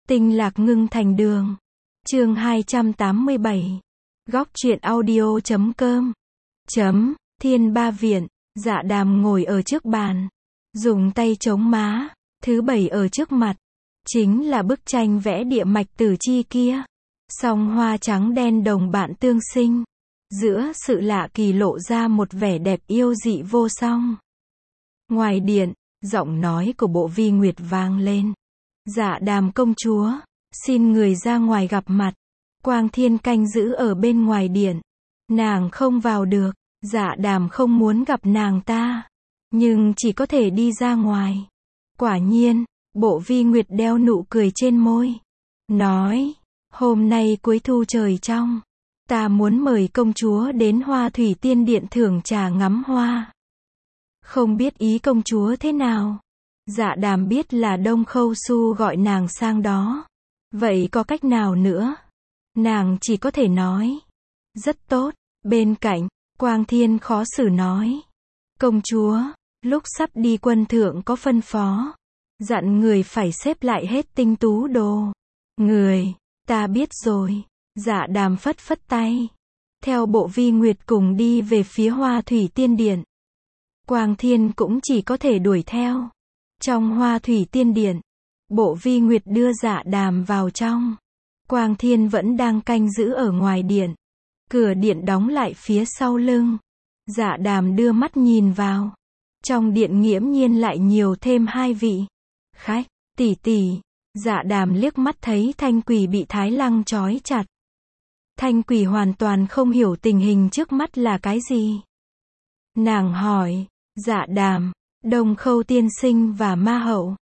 Tinh lạc ngưng thành đường. Chương 287. Góc truyện audio.com. Thiên Ba Viện. Dạ Đàm ngồi ở trước bàn, dùng tay chống má, thứ bảy ở trước mặt, chính là bức tranh vẽ địa mạch tử chi kia. Song hoa trắng đen đồng bạn tương sinh, giữa sự lạ kỳ lộ ra một vẻ đẹp yêu dị vô song. Ngoài điện, giọng nói của Bộ Vi Nguyệt vang lên. Dạ Đàm công chúa, xin người ra ngoài gặp mặt. Quang Thiên canh giữ ở bên ngoài điện. Nàng không vào được. Dạ Đàm không muốn gặp nàng ta, nhưng chỉ có thể đi ra ngoài. Quả nhiên, Bộ Vi Nguyệt đeo nụ cười trên môi, nói, hôm nay cuối thu trời trong, ta muốn mời công chúa đến Hoa Thủy Tiên Điện thưởng trà ngắm hoa. Không biết ý công chúa thế nào? Dạ Đàm biết là Đông Khâu Su gọi nàng sang đó. Vậy có cách nào nữa? Nàng chỉ có thể nói, rất tốt. Bên cạnh, Quang Thiên khó xử nói, công chúa, lúc sắp đi quân thượng có phân phó, dặn người phải xếp lại hết tinh tú đồ. Người, ta biết rồi. Dạ Đàm phất phất tay, theo Bộ Vi Nguyệt cùng đi về phía Hoa Thủy Tiên Điện. Quang Thiên cũng chỉ có thể đuổi theo. Trong Hoa Thủy Tiên Điện, Bộ Vi Nguyệt đưa Dạ Đàm vào trong. Quang Thiên vẫn đang canh giữ ở ngoài điện. Cửa điện đóng lại phía sau lưng. Dạ Đàm đưa mắt nhìn vào. Trong điện nghiễm nhiên lại nhiều thêm hai vị khách, tỷ tỷ. Dạ Đàm liếc mắt thấy Thanh Quỳ bị Thái Lăng trói chặt. Thanh Quỳ hoàn toàn không hiểu tình hình trước mắt là cái gì. Nàng hỏi, Dạ Đàm, Đông Khâu tiên sinh và Ma Hậu,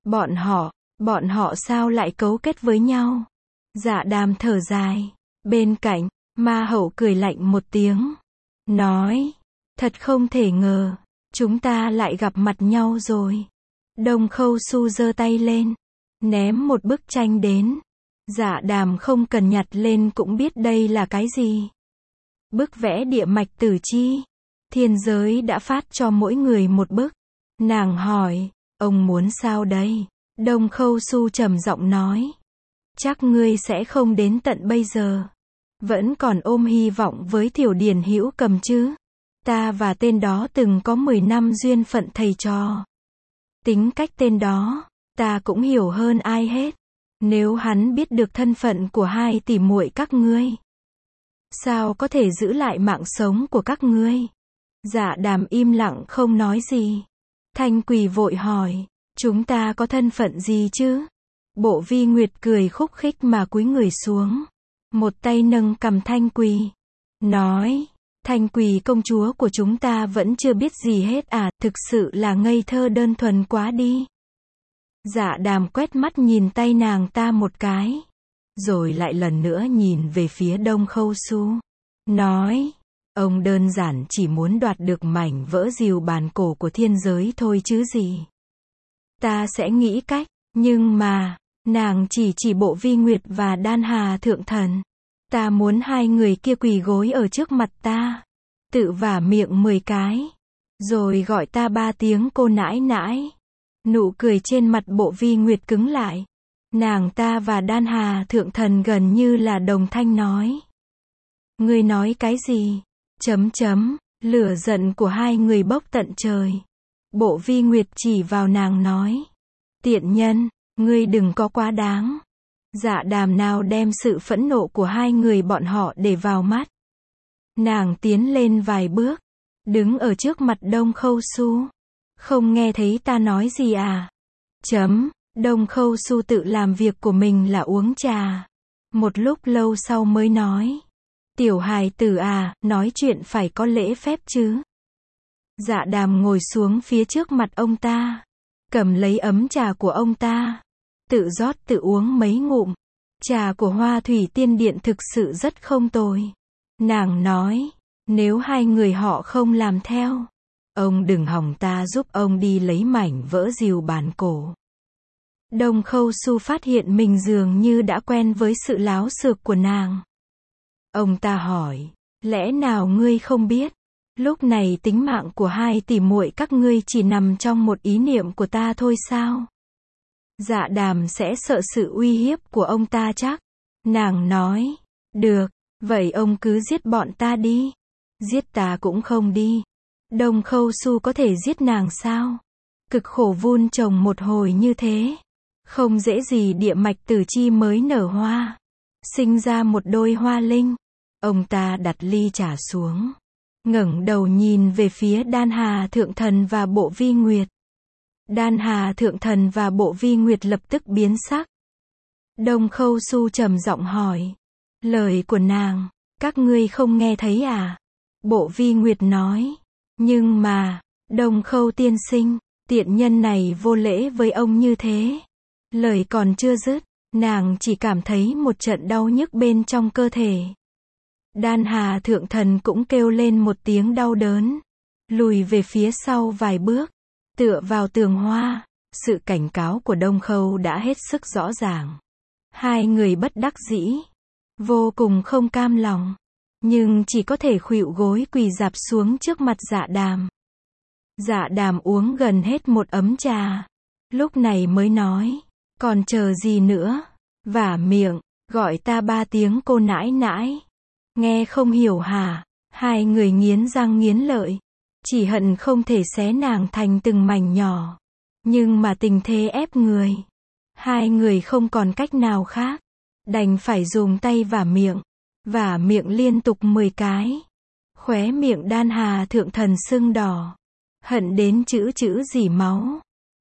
bọn họ sao lại cấu kết với nhau? Dạ Đàm thở dài. Bên cạnh, Ma Hậu cười lạnh một tiếng, nói, thật không thể ngờ, chúng ta lại gặp mặt nhau rồi. Đông Khâu Su giơ tay lên, ném một bức tranh đến. Dạ Đàm không cần nhặt lên cũng biết đây là cái gì. Bức vẽ địa mạch tử chi. Thiên giới đã phát cho mỗi người một bức. Nàng hỏi, ông muốn sao đây? Đông Khâu Su trầm giọng nói, chắc ngươi sẽ không đến tận bây giờ vẫn còn ôm hy vọng với Tiểu Điền Hữu Cầm chứ? Ta và tên đó từng có 10 năm duyên phận thầy trò. Tính cách tên đó, ta cũng hiểu hơn ai hết. Nếu hắn biết được thân phận của hai tỷ muội các ngươi, sao có thể giữ lại mạng sống của các ngươi? Dạ Đàm im lặng không nói gì. Thanh Quỳ vội hỏi, chúng ta có thân phận gì chứ? Bộ Vi Nguyệt cười khúc khích mà cúi người xuống, một tay nâng cằm Thanh Quỳ, nói, Thanh Quỳ công chúa của chúng ta vẫn chưa biết gì hết à, thực sự là ngây thơ đơn thuần quá đi. Dạ Đàm quét mắt nhìn tay nàng ta một cái, rồi lại lần nữa nhìn về phía Đông Khâu Su, nói, ông đơn giản chỉ muốn đoạt được mảnh vỡ diều bàn cổ của thiên giới thôi chứ gì. Ta sẽ nghĩ cách, nhưng mà, nàng chỉ Bộ Vi Nguyệt và Đan Hà Thượng Thần. Ta muốn hai người kia quỳ gối ở trước mặt ta, tự vả miệng 10 cái, rồi gọi ta 3 tiếng cô nãi nãi. Nụ cười trên mặt Bộ Vi Nguyệt cứng lại. Nàng ta và Đan Hà Thượng Thần gần như là đồng thanh nói. Ngươi nói cái gì? Lửa giận của hai người bốc tận trời. Bộ Vi Nguyệt chỉ vào nàng nói, tiện nhân, ngươi đừng có quá đáng. Dạ Đàm nào đem sự phẫn nộ của hai người bọn họ để vào mắt. Nàng tiến lên vài bước, đứng ở trước mặt Đông Khâu Su. Không nghe thấy ta nói gì à? Đông Khâu Su tự làm việc của mình là uống trà. Một lúc lâu sau mới nói, tiểu hài tử à, nói chuyện phải có lễ phép chứ. Dạ Đàm ngồi xuống phía trước mặt ông ta, cầm lấy ấm trà của ông ta, tự rót tự uống mấy ngụm. Trà của Hoa Thủy Tiên Điện thực sự rất không tồi. Nàng nói, nếu hai người họ không làm theo, ông đừng hòng ta giúp ông đi lấy mảnh vỡ diều bàn cổ. Đông Khâu Su phát hiện mình dường như đã quen với sự láo xược của nàng. Ông ta hỏi, lẽ nào ngươi không biết, lúc này tính mạng của hai tỷ muội các ngươi chỉ nằm trong một ý niệm của ta thôi sao? Dạ Đàm sẽ sợ sự uy hiếp của ông ta chắc. Nàng nói, được, vậy ông cứ giết bọn ta đi. Giết ta cũng không đi. Đông Khâu Su có thể giết nàng sao? Cực khổ vun trồng một hồi như thế. Không dễ gì địa mạch tử chi mới nở hoa. Sinh ra một đôi hoa linh. Ông ta đặt ly trà xuống. Ngẩng đầu nhìn về phía Đan Hà Thượng Thần và Bộ Vi Nguyệt. Đan Hà Thượng Thần và Bộ Vi Nguyệt lập tức biến sắc. Đông Khâu Su trầm giọng hỏi. Lời của nàng, các ngươi không nghe thấy à? Bộ Vi Nguyệt nói. Nhưng mà, Đông Khâu tiên sinh, tiện nhân này vô lễ với ông như thế. Lời còn chưa dứt, nàng chỉ cảm thấy một trận đau nhức bên trong cơ thể. Đan Hà Thượng Thần cũng kêu lên một tiếng đau đớn. Lùi về phía sau vài bước. Tựa vào tường hoa. Sự cảnh cáo của Đông Khâu đã hết sức rõ ràng. Hai người bất đắc dĩ. Vô cùng không cam lòng. Nhưng chỉ có thể khuỵu gối quỳ rạp xuống trước mặt Dạ Đàm. Dạ Đàm uống gần hết một ấm trà. Lúc này mới nói. Còn chờ gì nữa? Vả miệng. Gọi ta 3 tiếng cô nãi nãi. Nghe không hiểu hả? Hai người nghiến răng nghiến lợi. Chỉ hận không thể xé nàng thành từng mảnh nhỏ. Nhưng mà tình thế ép người. Hai người không còn cách nào khác. Đành phải dùng tay vả miệng. Vả miệng liên tục 10 cái. Khóe miệng Đan Hà Thượng Thần sưng đỏ. Hận đến chữ rỉ máu.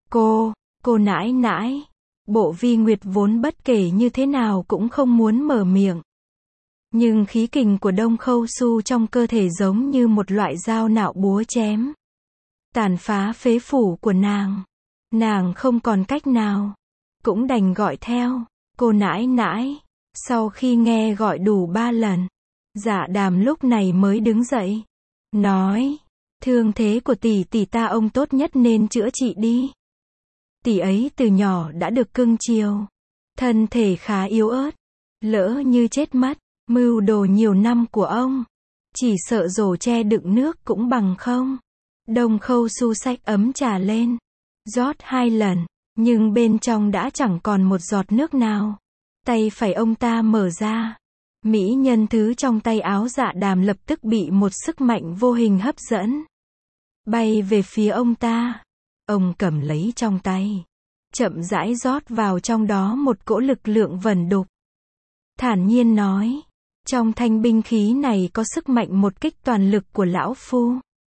Cô nãi nãi. Bộ Vi Nguyệt vốn bất kể như thế nào cũng không muốn mở miệng. Nhưng khí kình của Đông Khâu Su trong cơ thể giống như một loại dao nạo búa chém. Tàn phá phế phủ của nàng. Nàng không còn cách nào. Cũng đành gọi theo. Cô nãi nãi. Sau khi nghe gọi đủ 3 lần. Dạ Đàm lúc này mới đứng dậy. Nói. Thương thế của tỷ tỷ ta ông tốt nhất nên chữa trị đi. Tỷ ấy từ nhỏ đã được cưng chiều. Thân thể khá yếu ớt. Lỡ như chết mất. Mưu đồ nhiều năm của ông. Chỉ sợ rổ tre đựng nước cũng bằng không. Đông Khâu Su xách ấm trà lên. Rót 2 lần. Nhưng bên trong đã chẳng còn một giọt nước nào. Tay phải ông ta mở ra. Mỹ nhân thứ trong tay áo Dạ Đàm lập tức bị một sức mạnh vô hình hấp dẫn. Bay về phía ông ta. Ông cầm lấy trong tay. Chậm rãi rót vào trong đó một cỗ lực lượng vẩn đục. Thản nhiên nói. Trong thanh binh khí này có sức mạnh một kích toàn lực của lão phu.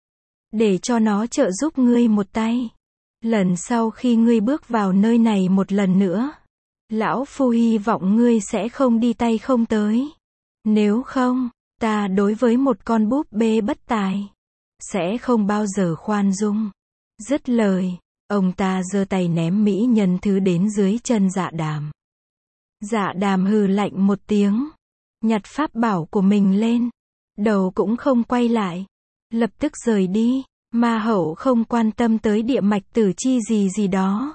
Để cho nó trợ giúp ngươi một tay. Lần sau khi ngươi bước vào nơi này một lần nữa. Lão phu hy vọng ngươi sẽ không đi tay không tới. Nếu không, ta đối với một con búp bê bất tài. Sẽ không bao giờ khoan dung. Dứt lời, ông ta giơ tay ném mỹ nhân thứ đến dưới chân Dạ Đàm. Dạ Đàm hừ lạnh một tiếng. Nhặt pháp bảo của mình lên. Đầu cũng không quay lại. Lập tức rời đi. Ma hậu không quan tâm tới địa mạch tử chi gì đó.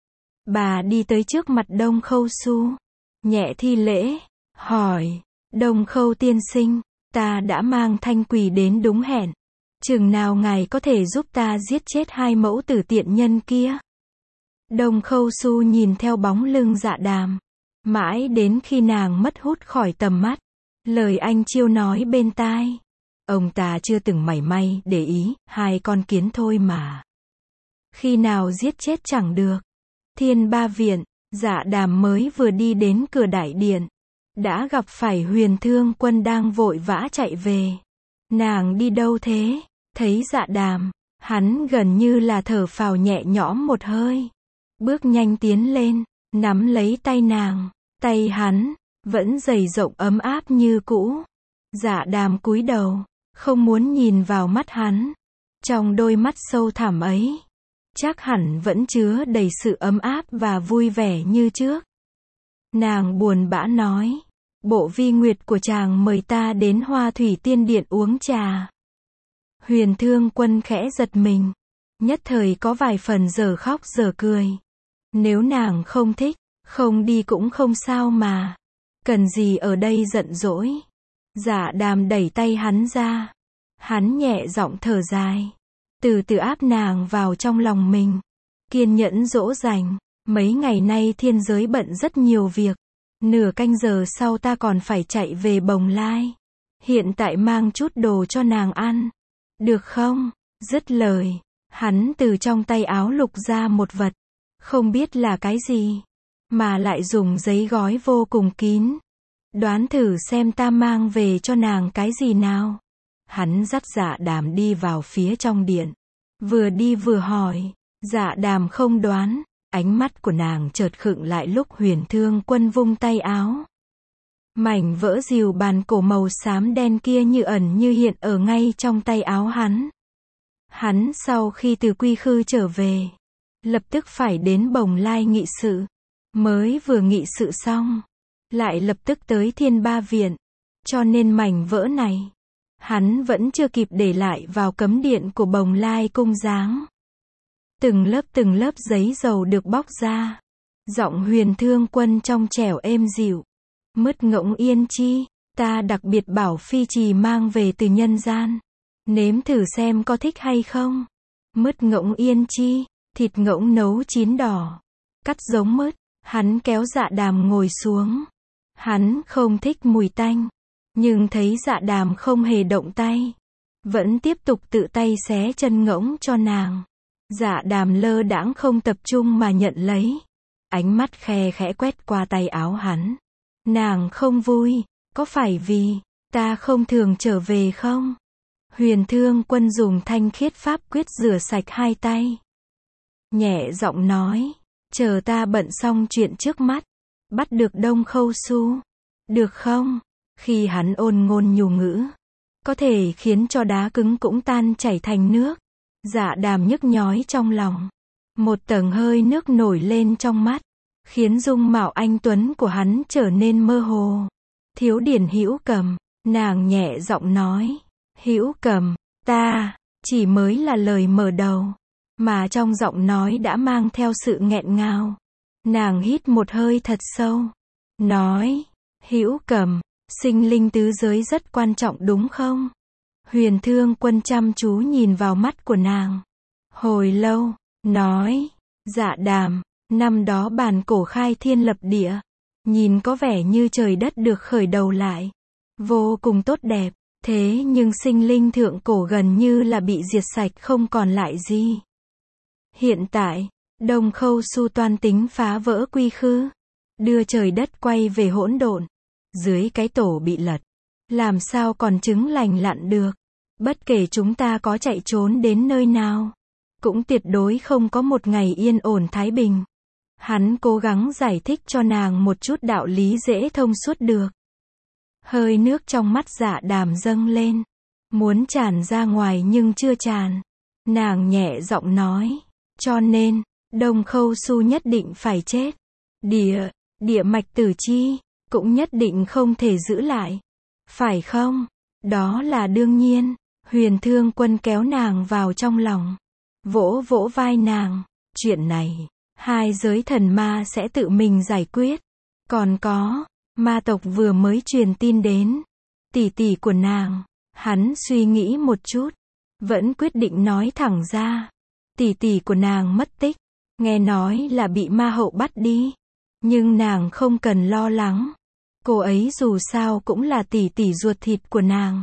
Bà đi tới trước mặt Đông Khâu Su. Nhẹ thi lễ. Hỏi. Đông Khâu tiên sinh. Ta đã mang thanh quỷ đến đúng hẹn. Chừng nào ngài có thể giúp ta giết chết 2 mẫu tử tiện nhân kia? Đông Khâu Su nhìn theo bóng lưng Dạ Đàm. Mãi đến khi nàng mất hút khỏi tầm mắt. Lời anh chiêu nói bên tai. Ông ta chưa từng mảy may để ý, 2 con kiến thôi mà. Khi nào giết chết chẳng được. Thiên Ba Viện, Dạ Đàm mới vừa đi đến cửa đại điện. Đã gặp phải Huyền Thương Quân đang vội vã chạy về. Nàng đi đâu thế? Thấy Dạ Đàm, hắn gần như là thở phào nhẹ nhõm một hơi. Bước nhanh tiến lên, nắm lấy tay nàng. Tay hắn vẫn dày rộng ấm áp như cũ. Dạ Đàm cúi đầu, không muốn nhìn vào mắt hắn. Trong đôi mắt sâu thẳm ấy, chắc hẳn vẫn chứa đầy sự ấm áp và vui vẻ như trước. Nàng buồn bã nói, Bộ Vi Nguyệt của chàng mời ta đến Hoa Thủy Tiên Điện uống trà. Huyền Thương Quân khẽ giật mình, nhất thời có vài phần dở khóc dở cười. Nếu nàng không thích, không đi cũng không sao mà. Cần gì ở đây giận dỗi. Dạ Đàm đẩy tay hắn ra. Hắn nhẹ giọng thở dài. Từ từ áp nàng vào trong lòng mình. Kiên nhẫn dỗ dành. Mấy ngày nay thiên giới bận rất nhiều việc. Nửa canh giờ sau ta còn phải chạy về Bồng Lai. Hiện tại mang chút đồ cho nàng ăn. Được không? Dứt lời, hắn từ trong tay áo lục ra một vật. Không biết là cái gì. Mà lại dùng giấy gói vô cùng kín. Đoán thử xem ta mang về cho nàng cái gì nào. Hắn dắt Dạ Đàm đi vào phía trong điện. Vừa đi vừa hỏi. Dạ Đàm không đoán. Ánh mắt của nàng chợt khựng lại lúc Huyền Thương Quân vung tay áo. Mảnh vỡ rìu bàn cổ màu xám đen kia như ẩn như hiện ở ngay trong tay áo hắn. Hắn sau khi từ Quy Khư trở về, lập tức phải đến Bồng Lai nghị sự. Mới vừa nghị sự xong, lại lập tức tới Thiên Ba Viện. Cho nên mảnh vỡ này, hắn vẫn chưa kịp để lại vào cấm điện của Bồng Lai cung giáng. Từng lớp giấy dầu được bóc ra. Giọng Huyền Thương Quân trong trẻo êm dịu. Mứt ngỗng yên chi, ta đặc biệt bảo phi trì mang về từ nhân gian. Nếm thử xem có thích hay không. Mứt ngỗng yên chi, thịt ngỗng nấu chín đỏ. Cắt giống mứt, hắn kéo Dạ Đàm ngồi xuống. Hắn không thích mùi tanh. Nhưng thấy Dạ Đàm không hề động tay. Vẫn tiếp tục tự tay xé chân ngỗng cho nàng. Dạ Đàm lơ đãng không tập trung mà nhận lấy. Ánh mắt khe khẽ quét qua tay áo hắn. Nàng không vui, có phải vì ta không thường trở về không? Huyền Thương Quân dùng thanh khiết pháp quyết rửa sạch hai tay. Nhẹ giọng nói, chờ ta bận xong chuyện trước mắt, bắt được Đông Khâu Su. Được không? Khi hắn ôn ngôn nhu ngữ, có thể khiến cho đá cứng cũng tan chảy thành nước. Dạ Đàm nhức nhói trong lòng. Một tầng hơi nước nổi lên trong mắt, khiến dung mạo anh tuấn của hắn trở nên mơ hồ. Thiếu điển Hữu Cầm, nàng nhẹ giọng nói. Hữu Cầm, ta, chỉ mới là lời mở đầu, mà trong giọng nói đã mang theo sự nghẹn ngào. Nàng hít một hơi thật sâu, nói, Hữu Cầm, sinh linh tứ giới rất quan trọng đúng không? Huyền Thương Quân chăm chú nhìn vào mắt của nàng. Hồi lâu, nói, Dạ Đàm, năm đó bàn cổ khai thiên lập địa, nhìn có vẻ như trời đất được khởi đầu lại. Vô cùng tốt đẹp, thế nhưng sinh linh thượng cổ gần như là bị diệt sạch không còn lại gì. Hiện tại, Đông Khâu Su toan tính phá vỡ Quy Khư, đưa trời đất quay về hỗn độn. Dưới cái tổ bị lật, làm sao còn chứng lành lặn được. Bất kể chúng ta có chạy trốn đến nơi nào, cũng tuyệt đối không có một ngày yên ổn thái bình. Hắn cố gắng giải thích cho nàng một chút đạo lý dễ thông suốt được. Hơi nước trong mắt Dạ Đàm dâng lên, muốn tràn ra ngoài nhưng chưa tràn. Nàng nhẹ giọng nói, cho nên, Đông Khâu Su nhất định phải chết. Địa mạch tử chi, cũng nhất định không thể giữ lại. Phải không? Đó là đương nhiên. Huyền Thương Quân kéo nàng vào trong lòng, vỗ vỗ vai nàng. Chuyện này, hai giới thần ma sẽ tự mình giải quyết. Còn có, ma tộc vừa mới truyền tin đến. Tỷ tỷ của nàng. Hắn suy nghĩ một chút, vẫn quyết định nói thẳng ra. Tỷ tỷ của nàng mất tích, nghe nói là bị ma hậu bắt đi. Nhưng nàng không cần lo lắng. Cô ấy dù sao cũng là tỷ tỷ ruột thịt của nàng.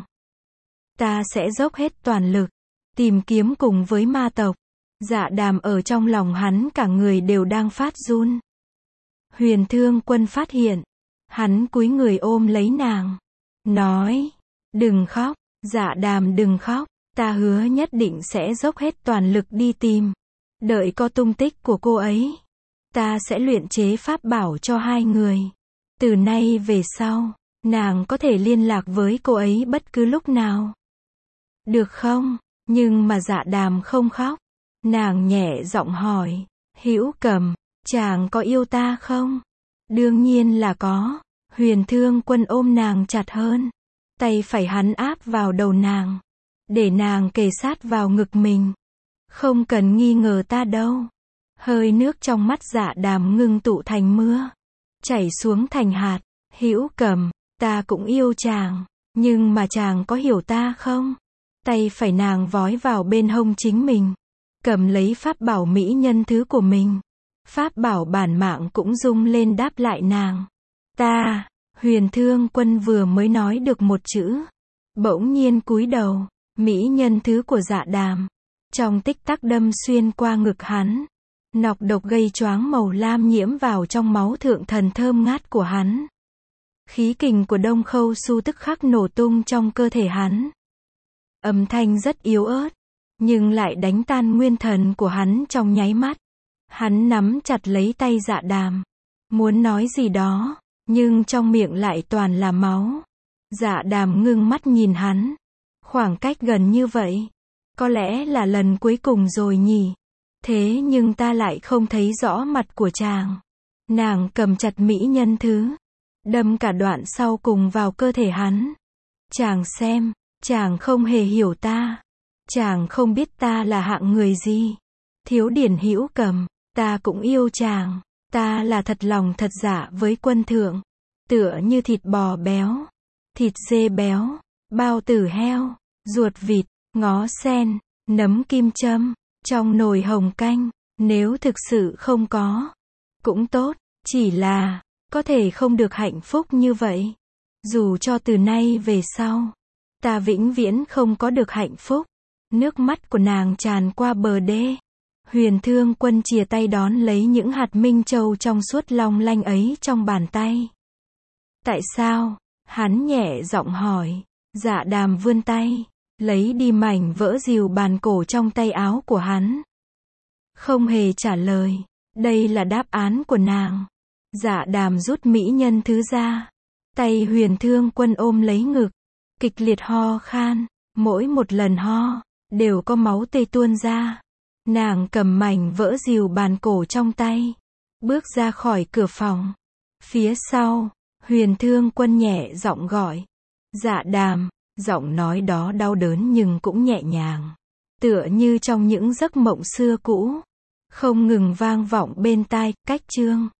Ta sẽ dốc hết toàn lực, tìm kiếm cùng với ma tộc. Dạ Đàm ở trong lòng hắn cả người đều đang phát run. Huyền Thương Quân phát hiện, hắn cúi người ôm lấy nàng, nói, đừng khóc, Dạ Đàm đừng khóc, ta hứa nhất định sẽ dốc hết toàn lực đi tìm. Đợi có tung tích của cô ấy, ta sẽ luyện chế pháp bảo cho hai người. Từ nay về sau, nàng có thể liên lạc với cô ấy bất cứ lúc nào. Được không? Nhưng mà Dạ Đàm không khóc. Nàng nhẹ giọng hỏi, Hữu Cầm, chàng có yêu ta không? Đương nhiên là có. Huyền Thương Quân ôm nàng chặt hơn. Tay phải hắn áp vào đầu nàng, để nàng kề sát vào ngực mình. Không cần nghi ngờ ta đâu. Hơi nước trong mắt Dạ Đàm ngưng tụ thành mưa, chảy xuống thành hạt. Hữu Cầm, ta cũng yêu chàng, nhưng mà chàng có hiểu ta không? Tay phải nàng vói vào bên hông chính mình, cầm lấy pháp bảo mỹ nhân thứ của mình. Pháp bảo bản mạng cũng rung lên đáp lại nàng. Ta, Huyền Thương Quân vừa mới nói được một chữ. Bỗng nhiên cúi đầu, mỹ nhân thứ của Dạ Đàm. Trong tích tắc đâm xuyên qua ngực hắn. Nọc độc gây choáng màu lam nhiễm vào trong máu thượng thần thơm ngát của hắn. Khí kình của Đông Khâu Su tức khắc nổ tung trong cơ thể hắn. Âm thanh rất yếu ớt, nhưng lại đánh tan nguyên thần của hắn trong nháy mắt. Hắn nắm chặt lấy tay Dạ Đàm, muốn nói gì đó, nhưng trong miệng lại toàn là máu. Dạ Đàm ngưng mắt nhìn hắn. Khoảng cách gần như vậy, có lẽ là lần cuối cùng rồi nhỉ. Thế nhưng ta lại không thấy rõ mặt của chàng. Nàng cầm chặt mỹ nhân thứ, đâm cả đoạn sau cùng vào cơ thể hắn. Chàng xem, chàng không hề hiểu ta. Chàng không biết ta là hạng người gì. Thiếu Điển Hữu Cầm, ta cũng yêu chàng. Ta là thật lòng thật dạ với quân thượng. Tựa như thịt bò béo, thịt dê béo, bao tử heo, ruột vịt, ngó sen, nấm kim châm, trong nồi hồng canh. Nếu thực sự không có, cũng tốt, chỉ là, có thể không được hạnh phúc như vậy. Dù cho từ nay về sau, ta vĩnh viễn không có được hạnh phúc. Nước mắt của nàng tràn qua bờ đê. Huyền Thương Quân chìa tay đón lấy những hạt minh châu trong suốt long lanh ấy trong bàn tay. Tại sao? Hắn nhẹ giọng hỏi. Dạ Đàm vươn tay, lấy đi mảnh vỡ rìu bàn cổ trong tay áo của hắn. Không hề trả lời. Đây là đáp án của nàng. Dạ Đàm rút mỹ nhân thứ ra. Tay Huyền Thương Quân ôm lấy ngực, kịch liệt ho khan. Mỗi một lần ho, đều có máu tươi tuôn ra. Nàng cầm mảnh vỡ rìu bàn cổ trong tay, bước ra khỏi cửa phòng. Phía sau, Huyền Thương Quân nhẹ giọng gọi. Dạ Đàm, giọng nói đó đau đớn nhưng cũng nhẹ nhàng. Tựa như trong những giấc mộng xưa cũ. Không ngừng vang vọng bên tai, cách chương.